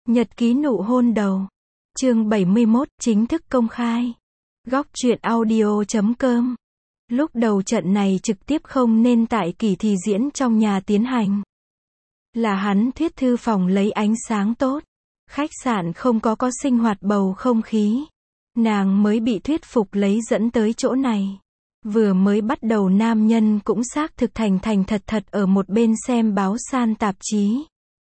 Nhật ký nụ hôn đầu. Chương 71, chính thức công khai. Góc truyện audio.com. Lúc đầu trận này trực tiếp không nên tại kỳ thi diễn trong nhà tiến hành. Là hắn thuyết thư phòng lấy ánh sáng tốt. Khách sạn không có sinh hoạt bầu không khí. Nàng mới bị thuyết phục lấy dẫn tới chỗ này. Vừa mới bắt đầu nam nhân cũng xác thực thành thật ở một bên xem báo san tạp chí.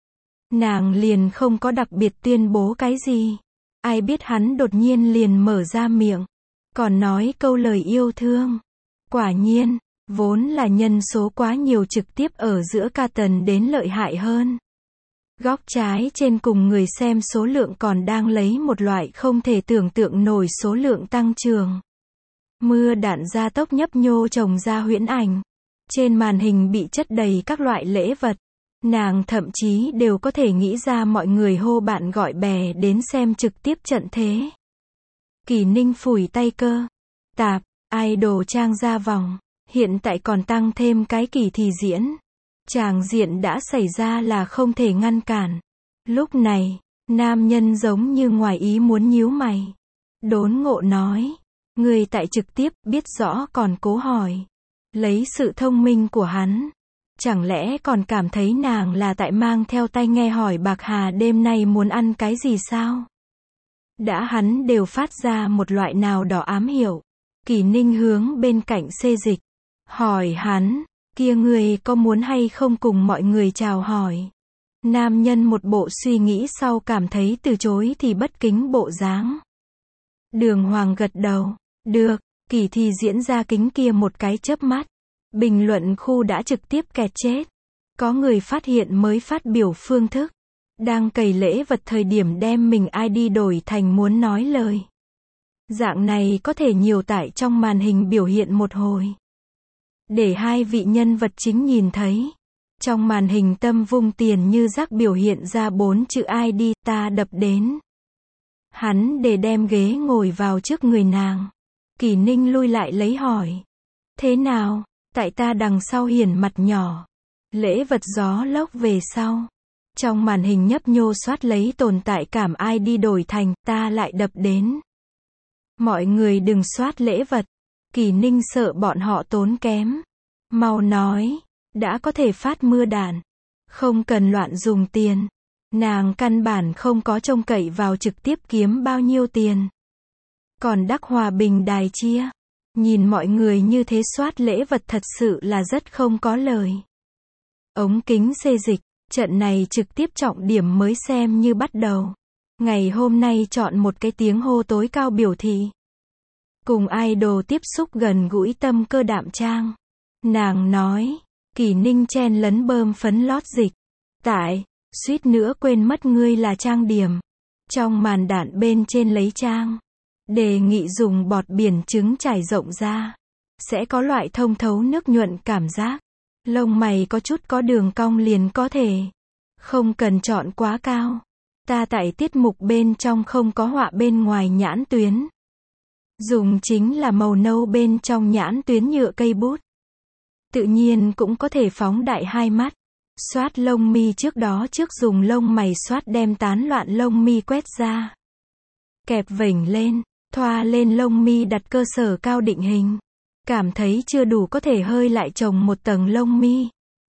Nàng liền không có đặc biệt tuyên bố cái gì. Ai biết hắn đột nhiên liền mở ra miệng. Còn nói câu lời yêu thương. Quả nhiên, vốn là nhân số quá nhiều trực tiếp ở giữa ca tần đến lợi hại hơn. Góc trái trên cùng người xem số lượng còn đang lấy một loại không thể tưởng tượng nổi số lượng tăng trưởng. Mưa đạn gia tốc nhấp nhô chồng ra huyễn ảnh. Trên màn hình bị chất đầy các loại lễ vật. Nàng thậm chí đều có thể nghĩ ra mọi người hô bạn gọi bè đến xem trực tiếp trận thế. Kỳ Ninh phủi tay cơ. Tạp, idol trang ra vòng. Hiện tại còn tăng thêm cái kỳ thi diễn. Tràng diện đã xảy ra là không thể ngăn cản. Lúc này, nam nhân giống như ngoài ý muốn nhíu mày. Đốn ngộ nói. Người tại trực tiếp biết rõ còn cố hỏi. Lấy sự thông minh của hắn. Chẳng lẽ còn cảm thấy nàng là tại mang theo tai nghe hỏi Bạc Hà đêm nay muốn ăn cái gì sao? Đã hắn đều phát ra một loại nào đó ám hiệu. Kỳ Ninh hướng bên cạnh xê dịch. Hỏi hắn, kia người có muốn hay không cùng mọi người chào hỏi? Nam nhân một bộ suy nghĩ sau cảm thấy từ chối thì bất kính bộ dáng. Đường Hoàng gật đầu. Được, kỳ thi diễn ra kính kia một cái chớp mắt. Bình luận khu đã trực tiếp kẹt chết. Có người phát hiện mới phát biểu phương thức. Đang cày lễ vật thời điểm đem mình ID đổi thành muốn nói lời. Dạng này có thể nhiều tải trong màn hình biểu hiện một hồi. Để hai vị nhân vật chính nhìn thấy. Trong màn hình tâm vung tiền như rác biểu hiện ra 4 chữ ID ta đập đến. Hắn để đem ghế ngồi vào trước người nàng. Kỳ Ninh lui lại lấy hỏi. Thế nào? Tại ta đằng sau hiển mặt nhỏ. Lễ vật gió lốc về sau. Trong màn hình nhấp nhô soát lấy tồn tại cảm ID đổi thành ta lại đập đến. Mọi người đừng soát lễ vật. Kỳ Ninh sợ bọn họ tốn kém. Mau nói. Đã có thể phát mưa đạn. Không cần loạn dùng tiền. Nàng căn bản không có trông cậy vào trực tiếp kiếm bao nhiêu tiền. Còn đắc hòa bình đài chia. Nhìn mọi người như thế soát lễ vật thật sự là rất không có lời. Ống kính xê dịch, trận này trực tiếp trọng điểm mới xem như bắt đầu. Ngày hôm nay chọn một cái tiếng hô tối cao biểu thị. Cùng idol tiếp xúc gần gũi tâm cơ đạm trang. Nàng nói, Kỳ Ninh chen lấn bơm phấn lót dịch. Tại, suýt nữa quên mất ngươi là trang điểm. Trong màn đạn bên trên lấy trang. Đề nghị dùng bọt biển trứng trải rộng ra. Sẽ có loại thông thấu nước nhuận cảm giác. Lông mày có chút có đường cong liền có thể. Không cần chọn quá cao. Ta tại tiết mục bên trong không có họa bên ngoài nhãn tuyến. Dùng chính là màu nâu bên trong nhãn tuyến nhựa cây bút. Tự nhiên cũng có thể phóng đại hai mắt. Xoát lông mi trước đó trước dùng lông mày xoát đem tán loạn lông mi quét ra. Kẹp vểnh lên. Thoa lên lông mi đặt cơ sở cao định hình. Cảm thấy chưa đủ có thể hơi lại trồng một tầng lông mi.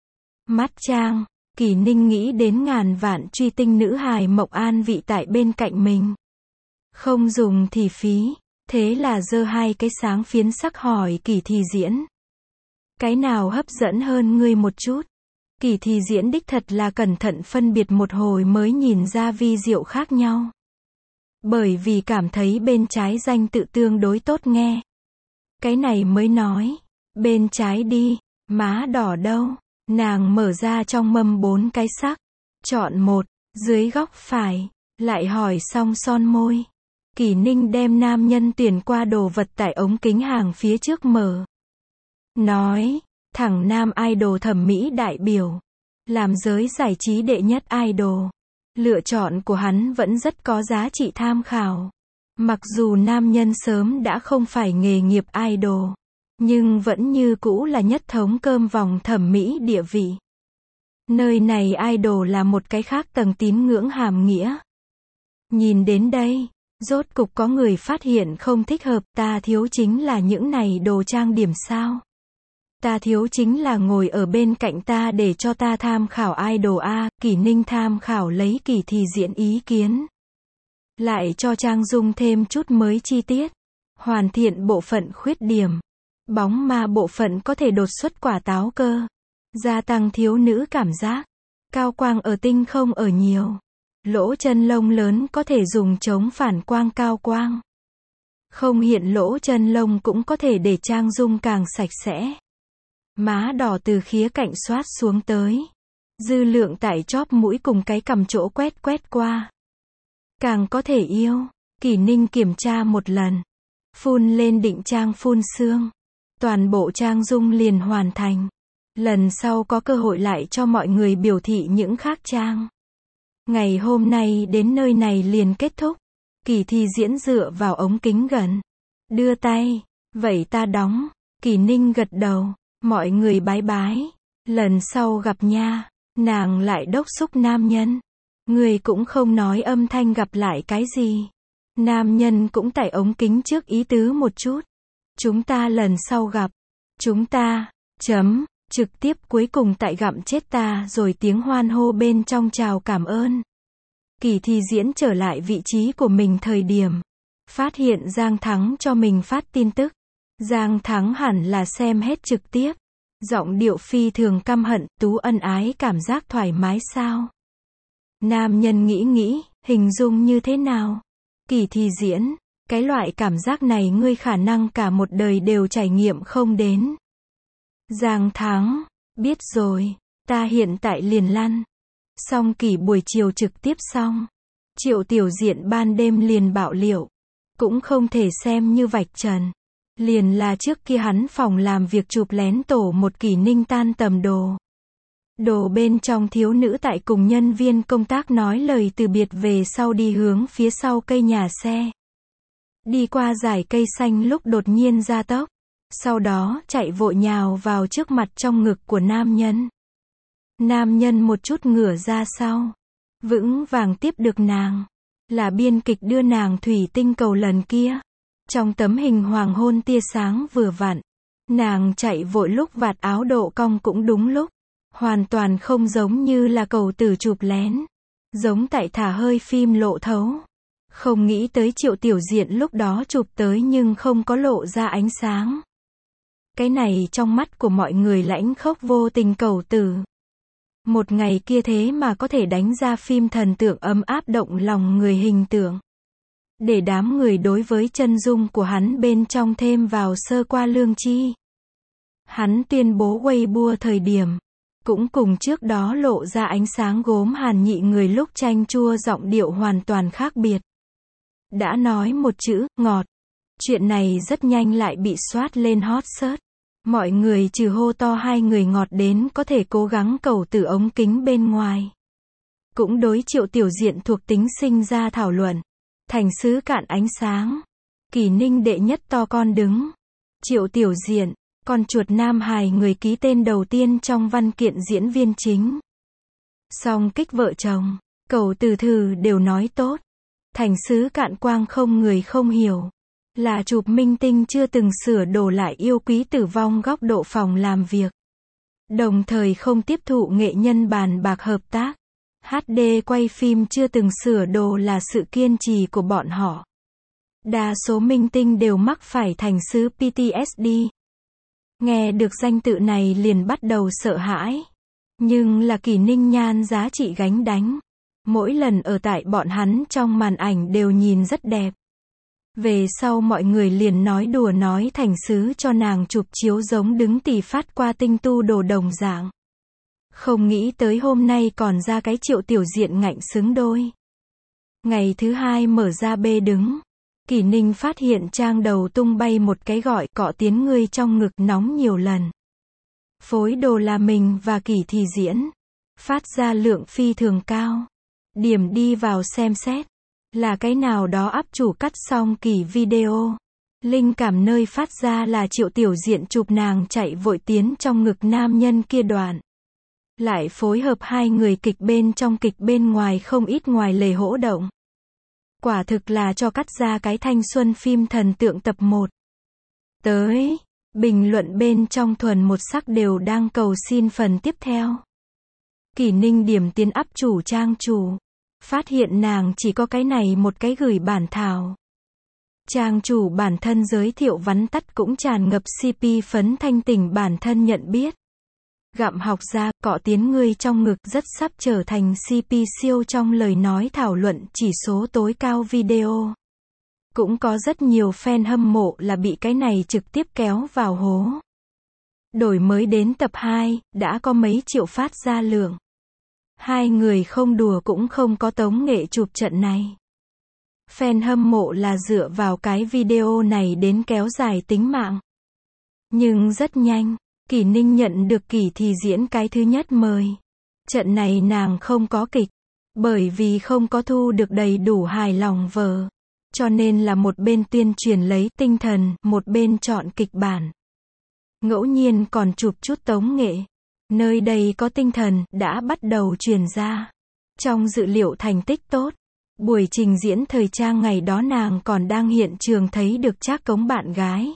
Mắt trang. Kỳ Ninh nghĩ đến ngàn vạn truy tinh nữ hài Mộc An vị tại bên cạnh mình. Không dùng thì phí. Thế là giơ hai cái sáng phiến sắc hỏi Kỳ thi diễn. Cái nào hấp dẫn hơn ngươi một chút? Kỳ thi diễn đích thật là cẩn thận phân biệt một hồi mới nhìn ra vi diệu khác nhau. Bởi vì cảm thấy bên trái danh tự tương đối tốt nghe. Cái này mới nói. Bên trái đi, má đỏ đâu? Nàng mở ra trong mâm 4 cái sắc. Chọn một, dưới góc phải. Lại hỏi xong son môi. Kỳ Ninh đem nam nhân tuyển qua đồ vật tại ống kính hàng phía trước mở. Nói, thẳng nam idol thẩm mỹ đại biểu. Làm giới giải trí đệ nhất idol. Lựa chọn của hắn vẫn rất có giá trị tham khảo. Mặc dù nam nhân sớm đã không phải nghề nghiệp idol, nhưng vẫn như cũ là nhất thống cơm vòng thẩm mỹ địa vị. Nơi này idol là một cái khác tầng tín ngưỡng hàm nghĩa. Nhìn đến đây, rốt cục có người phát hiện không thích hợp, ta thiếu chính là những này đồ trang điểm sao? Ta thiếu chính là ngồi ở bên cạnh ta để cho ta tham khảo idol a. Kỷ Ninh tham khảo lấy Kỳ Thì Diễn ý kiến. Lại cho Trang Dung thêm chút mới chi tiết. Hoàn thiện bộ phận khuyết điểm. Bóng ma bộ phận có thể đột xuất quả táo cơ. Gia tăng thiếu nữ cảm giác. Cao quang ở tinh không ở nhiều. Lỗ chân lông lớn có thể dùng chống phản quang cao quang. Không hiện lỗ chân lông cũng có thể để Trang Dung càng sạch sẽ. Má đỏ từ khía cạnh xoát xuống tới. Dư lượng tại chóp mũi cùng cái cằm chỗ quét quét qua. Càng có thể yêu. Kỷ Ninh kiểm tra một lần. Phun lên định trang phun xương. Toàn bộ Trang Dung liền hoàn thành. Lần sau có cơ hội lại cho mọi người biểu thị những khác trang. Ngày hôm nay đến nơi này liền kết thúc. Kỳ Thì Diễn dựa vào ống kính gần. Đưa tay. Vậy ta đóng. Kỷ Ninh gật đầu. Mọi người bái bái. Lần sau gặp nha. Nàng lại đốc xúc nam nhân. Người cũng không nói âm thanh gặp lại cái gì. Nam nhân cũng tải ống kính trước ý tứ một chút. Chúng ta lần sau gặp. Chúng ta. Trực tiếp cuối cùng tại gặm chết ta rồi tiếng hoan hô bên trong chào cảm ơn. Kỳ Thì Diễn trở lại vị trí của mình thời điểm. Phát hiện Giang Thắng cho mình phát tin tức. Giang Thắng hẳn là xem hết trực tiếp. Giọng điệu phi thường căm hận, Tú ân ái cảm giác thoải mái sao? Nam nhân nghĩ, hình dung như thế nào? Kỳ Thì Diễn, cái loại cảm giác này ngươi khả năng cả một đời đều trải nghiệm không đến. Giang Thắng, biết rồi, ta hiện tại liền lăn. Xong Kỳ buổi chiều trực tiếp xong. Triệu Tiểu Diện ban đêm liền bạo liệu. Cũng không thể xem như vạch trần. Liền là trước kia hắn phòng làm việc chụp lén tổ một Kỷ Ninh tan tầm đồ. Đồ bên trong thiếu nữ tại cùng nhân viên công tác nói lời từ biệt về sau đi hướng phía sau cây nhà xe. Đi qua dải cây xanh lúc đột nhiên ra tốc. Sau đó chạy vội nhào vào trước mặt trong ngực của nam nhân. Nam nhân một chút ngửa ra sau. Vững vàng tiếp được nàng. Là biên kịch đưa nàng thủy tinh cầu lần kia. Trong tấm hình hoàng hôn tia sáng vừa vặn. Nàng chạy vội lúc vạt áo độ cong cũng đúng lúc. Hoàn toàn không giống như là cầu tử chụp lén. Giống tại thả hơi phim lộ thấu. Không nghĩ tới Triệu Tiểu Diện lúc đó chụp tới nhưng không có lộ ra ánh sáng. Cái này trong mắt của mọi người lãnh khốc vô tình cầu tử. Một ngày kia thế mà có thể đánh ra phim thần tượng ấm áp động lòng người hình tượng. Để đám người đối với chân dung của hắn bên trong thêm vào sơ qua lương chi. Hắn tuyên bố Weibo thời điểm. Cũng cùng trước đó lộ ra ánh sáng gốm Hàn Nhị người lúc chanh chua giọng điệu hoàn toàn khác biệt. Đã nói một chữ, ngọt. Chuyện này rất nhanh lại bị soát lên hot search. Mọi người trừ hô to hai người ngọt đến có thể cố gắng cầu từ ống kính bên ngoài. Cũng đối Triệu Tiểu Diện thuộc tính sinh ra thảo luận. Thành sứ cạn ánh sáng. Kỷ Ninh đệ nhất to con đứng. Triệu Tiểu Diện, con chuột nam hài người ký tên đầu tiên trong văn kiện diễn viên chính. Song kích vợ chồng, cầu từ thử đều nói tốt. Thành sứ cạn quang không người không hiểu. Là chụp minh tinh chưa từng sửa đồ lại yêu quý tử vong góc độ phòng làm việc. Đồng thời không tiếp thụ nghệ nhân bàn bạc hợp tác. HD quay phim chưa từng sửa đồ là sự kiên trì của bọn họ. Đa số minh tinh đều mắc phải thành sứ PTSD. Nghe được danh tự này liền bắt đầu sợ hãi. Nhưng là Kỷ Ninh nhan giá trị gánh đánh. Mỗi lần ở tại bọn hắn trong màn ảnh đều nhìn rất đẹp. Về sau mọi người liền nói đùa nói thành sứ cho nàng chụp chiếu giống đứng tỉ phát qua tinh tu đồ đồng dạng. Không nghĩ tới hôm nay còn ra cái Triệu Tiểu Diện ngạnh xứng đôi. Ngày thứ hai mở ra bê đứng. Kỷ Ninh phát hiện trang đầu tung bay một cái gọi cọ tiến ngươi trong ngực nóng nhiều lần. Phối đồ là mình và Kỳ Thì Diễn. Phát ra lượng phi thường cao. Điểm đi vào xem xét. Là cái nào đó up chủ cắt xong kỳ video. Linh cảm nơi phát ra là Triệu Tiểu Diện chụp nàng chạy vội tiến trong ngực nam nhân kia đoạn. Lại phối hợp hai người kịch bên trong kịch bên ngoài không ít ngoài lề hỗ động. Quả thực là cho cắt ra cái thanh xuân phim thần tượng tập 1. Tới, bình luận bên trong thuần một sắc đều đang cầu xin phần tiếp theo. Kỷ Ninh điểm tiến up chủ trang chủ. Phát hiện nàng chỉ có cái này một cái gửi bản thảo. Trang chủ bản thân giới thiệu vắn tắt cũng tràn ngập CP phấn thanh tình bản thân nhận biết. Gặm học ra, cọ tiến ngươi trong ngực rất sắp trở thành CP siêu trong lời nói thảo luận chỉ số tối cao video. Cũng có rất nhiều fan hâm mộ là bị cái này trực tiếp kéo vào hố. Đổi mới đến tập 2, đã có mấy triệu phát ra lượng. Hai người không đùa cũng không có tống nghệ chụp trận này. Fan hâm mộ là dựa vào cái video này đến kéo dài tính mạng. Nhưng rất nhanh, Kỷ Ninh nhận được Kỷ Thì diễn cái thứ nhất mời. Trận này nàng không có kịch, bởi vì không có thu được đầy đủ hài lòng vở. Cho nên là một bên tuyên truyền lấy tinh thần, một bên chọn kịch bản. Ngẫu nhiên còn chụp chút tống nghệ. Nơi đây có tinh thần, đã bắt đầu truyền ra. Trong dự liệu thành tích tốt. Buổi trình diễn thời trang ngày đó nàng còn đang hiện trường thấy được Trác Cống bạn gái.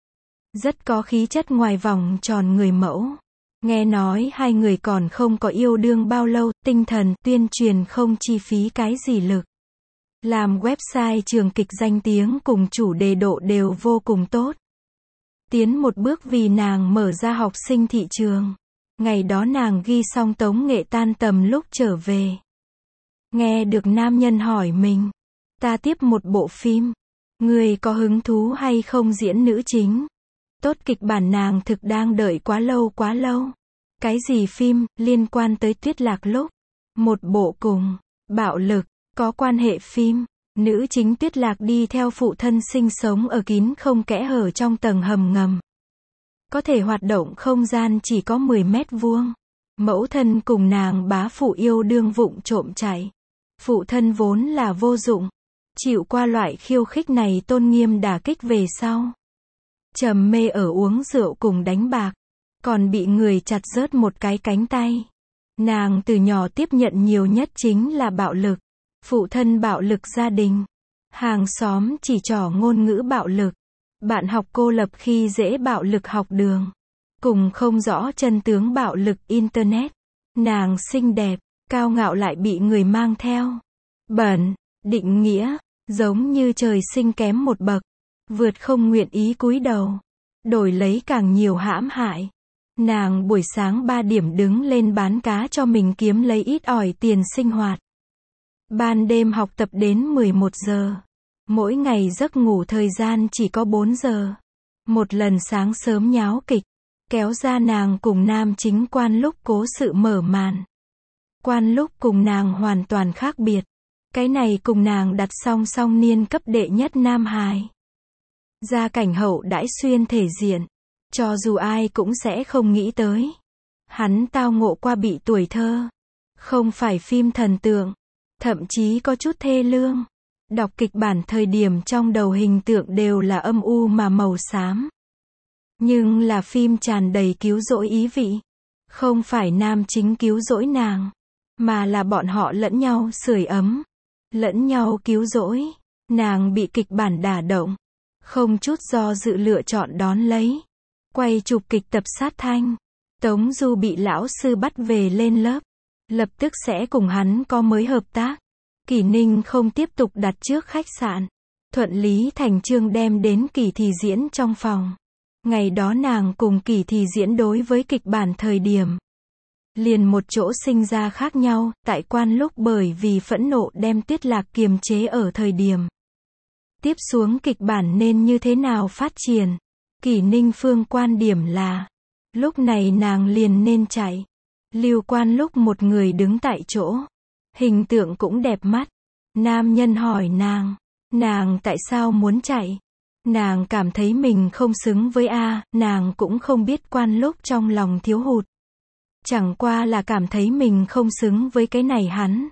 Rất có khí chất ngoài vòng tròn người mẫu. Nghe nói hai người còn không có yêu đương bao lâu, tinh thần, tuyên truyền không chi phí cái gì lực. Làm website trường kịch danh tiếng cùng chủ đề độ đều vô cùng tốt. Tiến một bước vì nàng mở ra học sinh thị trường. Ngày đó nàng ghi xong tống nghệ tan tầm lúc trở về. Nghe được nam nhân hỏi mình. Ta tiếp một bộ phim. Người có hứng thú hay không diễn nữ chính? Tốt kịch bản nàng thực đang đợi quá lâu. Cái gì phim, liên quan tới Tuyết Lạc lúc. Một bộ cùng, bạo lực, có quan hệ phim. Nữ chính Tuyết Lạc đi theo phụ thân sinh sống ở kín không kẽ hở trong tầng hầm ngầm. Có thể hoạt động không gian chỉ có 10 mét vuông. Mẫu thân cùng nàng bá phụ yêu đương vụng trộm chạy. Phụ thân vốn là vô dụng. Chịu qua loại khiêu khích này tôn nghiêm đả kích về sau. Trầm mê ở uống rượu cùng đánh bạc. Còn bị người chặt rớt một cái cánh tay. Nàng từ nhỏ tiếp nhận nhiều nhất chính là bạo lực. Phụ thân bạo lực gia đình. Hàng xóm chỉ trỏ ngôn ngữ bạo lực. Bạn học cô lập khi dễ bạo lực học đường. Cùng không rõ chân tướng bạo lực Internet. Nàng xinh đẹp, cao ngạo lại bị người mang theo. Bẩn, định nghĩa, giống như trời sinh kém một bậc. Vượt không nguyện ý cúi đầu. Đổi lấy càng nhiều hãm hại. Nàng buổi sáng 3 điểm đứng lên bán cá cho mình kiếm lấy ít ỏi tiền sinh hoạt. Ban đêm học tập đến 11 giờ. Mỗi ngày giấc ngủ thời gian chỉ có 4 giờ. Một lần sáng sớm nháo kịch. Kéo ra nàng cùng nam chính Quan Lúc cố sự mở màn. Quan Lúc cùng nàng hoàn toàn khác biệt. Cái này cùng nàng đặt song song niên cấp đệ nhất nam hài. Gia cảnh hậu đãi xuyên thể diện. Cho dù ai cũng sẽ không nghĩ tới. Hắn tao ngộ qua bị tuổi thơ. Không phải phim thần tượng. Thậm chí có chút thê lương. Đọc kịch bản thời điểm trong đầu hình tượng đều là âm u mà màu xám. Nhưng là phim tràn đầy cứu rỗi ý vị. Không phải nam chính cứu rỗi nàng. Mà là bọn họ lẫn nhau sưởi ấm. Lẫn nhau cứu rỗi. Nàng bị kịch bản đả động. Không chút do dự lựa chọn đón lấy. Quay chụp kịch tập sát thanh. Tống Du bị lão sư bắt về lên lớp. Lập tức sẽ cùng hắn có mới hợp tác. Kỷ Ninh không tiếp tục đặt trước khách sạn. Thuận lý thành chương đem đến Kỷ Thì diễn trong phòng. Ngày đó nàng cùng Kỷ Thì diễn đối với kịch bản thời điểm. Liền một chỗ sinh ra khác nhau, tại Quan Lúc bởi vì phẫn nộ đem Tuyết Lạc kiềm chế ở thời điểm. Tiếp xuống kịch bản nên như thế nào phát triển? Kỷ Ninh phương quan điểm là, lúc này nàng liền nên chạy. Lưu Quan Lúc một người đứng tại chỗ. Hình tượng cũng đẹp mắt. Nam nhân hỏi nàng tại sao muốn chạy? Nàng cảm thấy mình không xứng với nàng cũng không biết Quan Lúc trong lòng thiếu hụt. Chẳng qua là cảm thấy mình không xứng với cái này hắn.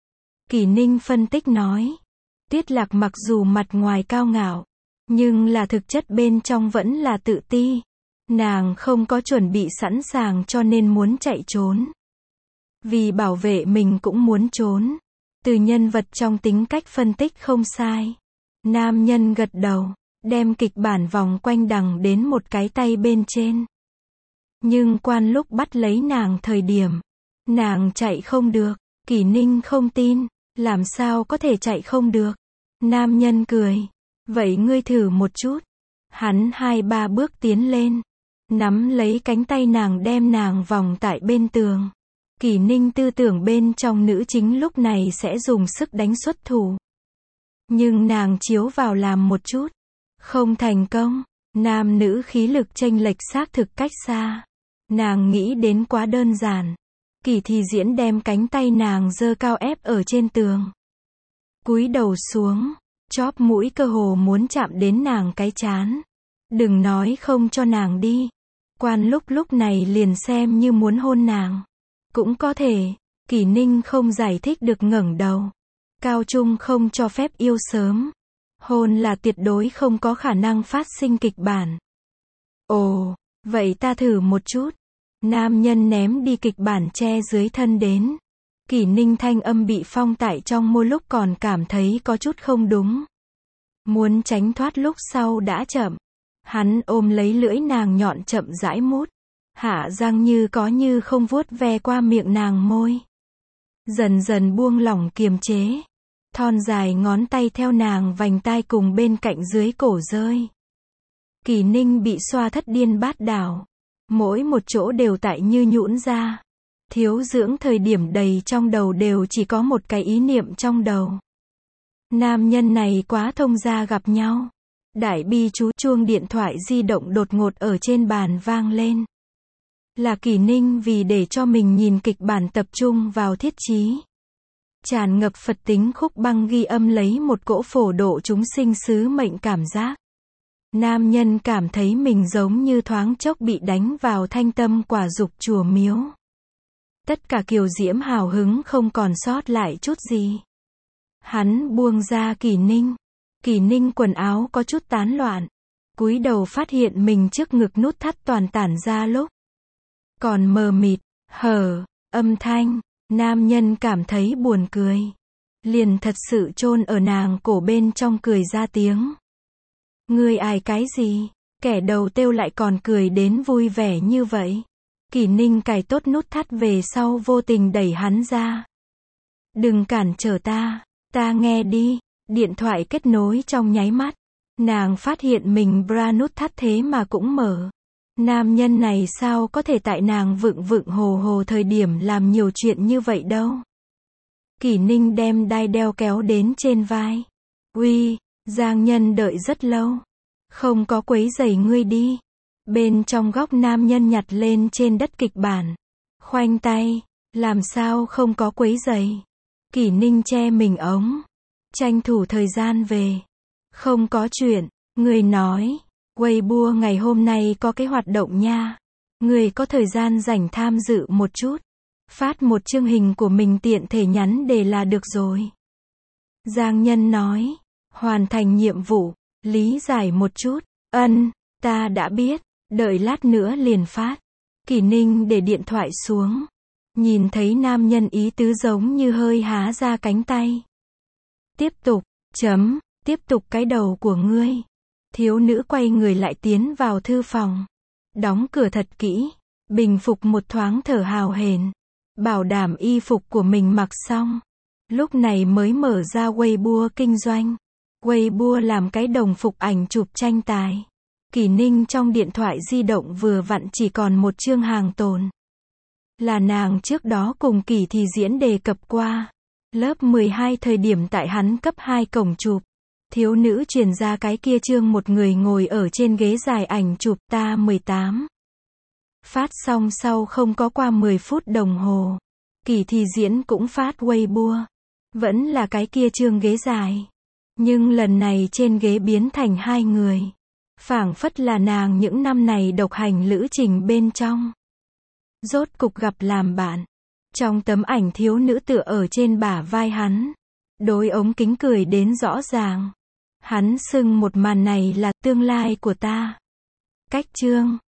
Kỷ Ninh phân tích nói. Tuyết Lạc mặc dù mặt ngoài cao ngạo, nhưng là thực chất bên trong vẫn là tự ti. Nàng không có chuẩn bị sẵn sàng cho nên muốn chạy trốn. Vì bảo vệ mình cũng muốn trốn. Từ nhân vật trong tính cách phân tích không sai. Nam nhân gật đầu, đem kịch bản vòng quanh đằng đến một cái tay bên trên. Nhưng quan lúc bắt lấy nàng thời điểm, nàng chạy không được. Kỷ Ninh không tin, làm sao có thể chạy không được. Nam nhân cười, vậy ngươi thử một chút. Hắn 2-3 bước tiến lên, nắm lấy cánh tay nàng đem nàng vòng tại bên tường. Kỷ Ninh tư tưởng bên trong nữ chính lúc này sẽ dùng sức đánh xuất thủ. Nhưng nàng chiếu vào làm một chút, không thành công. Nam nữ khí lực chênh lệch xác thực cách xa. Nàng nghĩ đến quá đơn giản. Kỷ Thị Diễn đem cánh tay nàng giơ cao ép ở trên tường. Cúi đầu xuống, chóp mũi cơ hồ muốn chạm đến nàng cái trán. Đừng nói không cho nàng đi. Quan lúc này liền xem như muốn hôn nàng. Cũng có thể. Kỷ Ninh không giải thích được ngẩng đầu. Cao trung không cho phép yêu sớm. Hôn là tuyệt đối không có khả năng phát sinh kịch bản. Ồ, vậy ta thử một chút. Nam nhân ném đi kịch bản che dưới thân đến. Kỷ Ninh thanh âm bị phong tại trong môi lúc còn cảm thấy có chút không đúng. Muốn tránh thoát lúc sau đã chậm. Hắn ôm lấy lưỡi nàng nhọn chậm rãi mút. Hạ răng như có như không vuốt ve qua miệng nàng môi. Dần dần buông lỏng kiềm chế. Thon dài ngón tay theo nàng vành tai cùng bên cạnh dưới cổ rơi. Kỷ Ninh bị xoa thất điên bát đảo. Mỗi một chỗ đều tại như nhũn ra. Thiếu dưỡng thời điểm đầy trong đầu đều chỉ có một cái ý niệm trong đầu. Nam nhân này quá thông gia gặp nhau. Đại bi chú chuông điện thoại di động đột ngột ở trên bàn vang lên. Là Kỷ Ninh vì để cho mình nhìn kịch bản tập trung vào thiết chí. Tràn ngập Phật tính khúc băng ghi âm lấy một cỗ phổ độ chúng sinh sứ mệnh cảm giác. Nam nhân cảm thấy mình giống như thoáng chốc bị đánh vào thanh tâm quả dục chùa miếu. Tất cả kiều diễm hào hứng không còn sót lại chút gì. Hắn buông ra Kỷ Ninh. Kỷ Ninh quần áo có chút tán loạn. Cúi đầu phát hiện mình trước ngực nút thắt toàn tản ra lúc. Còn mờ mịt, hở, âm thanh. Nam nhân cảm thấy buồn cười. Liền thật sự chôn ở nàng cổ bên trong cười ra tiếng. Ngươi ai cái gì? Kẻ đầu têu lại còn cười đến vui vẻ như vậy. Kỷ Ninh cài tốt nút thắt về sau vô tình đẩy hắn ra. Đừng cản trở ta nghe đi. Điện thoại kết nối trong nháy mắt. Nàng phát hiện mình bra nút thắt thế mà cũng mở. Nam nhân này sao có thể tại nàng vựng hồ hồ thời điểm làm nhiều chuyện như vậy đâu. Kỷ Ninh đem đai đeo kéo đến trên vai. Uy, Giang Nhân đợi rất lâu. Không có quấy rầy ngươi đi. Bên trong góc nam nhân nhặt lên trên đất kịch bản. Khoanh tay, làm sao không có quấy rầy. Kỷ Ninh che mình ống. Tranh thủ thời gian về. Không có chuyện, người nói. Weibo ngày hôm nay có cái hoạt động nha. Người có thời gian rảnh tham dự một chút. Phát một chương hình của mình tiện thể nhắn đề là được rồi. Giang Nhân nói. Hoàn thành nhiệm vụ. Lý giải một chút. Ân, ta đã biết. Đợi lát nữa liền phát. Kỷ Ninh để điện thoại xuống. Nhìn thấy nam nhân ý tứ giống như hơi há ra cánh tay. Tiếp tục, tiếp tục cái đầu của ngươi. Thiếu nữ quay người lại tiến vào thư phòng. Đóng cửa thật kỹ. Bình phục một thoáng thở hào hển. Bảo đảm y phục của mình mặc xong. Lúc này mới mở ra Weibo kinh doanh. Weibo làm cái đồng phục ảnh chụp tranh tài. Kỷ Ninh trong điện thoại di động vừa vặn chỉ còn một chương hàng tồn. Là nàng trước đó cùng Kỷ Thị Diễn đề cập qua. Lớp 12 thời điểm tại hắn cấp 2 cổng chụp. Thiếu nữ truyền ra cái kia chương một người ngồi ở trên ghế dài ảnh chụp ta 18. Phát xong sau không có qua 10 phút đồng hồ. Kỷ Thị Diễn cũng phát Weibo. Vẫn là cái kia chương ghế dài. Nhưng lần này trên ghế biến thành 2 người. Phảng phất là nàng những năm này độc hành lữ trình bên trong. Rốt cục gặp làm bạn. Trong tấm ảnh thiếu nữ tựa ở trên bả vai hắn. Đối ống kính cười đến rõ ràng. Hắn xưng một màn này là tương lai của ta. Cách chương